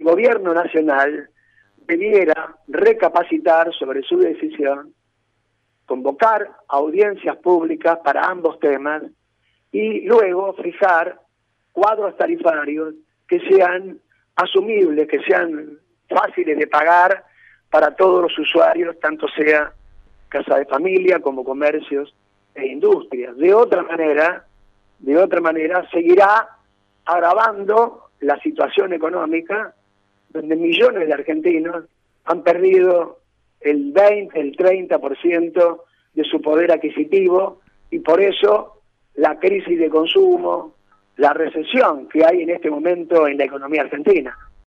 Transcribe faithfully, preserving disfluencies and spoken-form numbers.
gobierno nacional debiera recapacitar sobre su decisión, convocar audiencias públicas para ambos temas y luego fijar cuadros tarifarios que sean asumibles, que sean fáciles de pagar para todos los usuarios, tanto sea casa de familia como comercios e industrias. De otra manera, de otra manera seguirá agravando la situación económica, donde millones de argentinos han perdido el veinte, el treinta por ciento de su poder adquisitivo, y por eso la crisis de consumo, la recesión que hay en este momento en la economía argentina.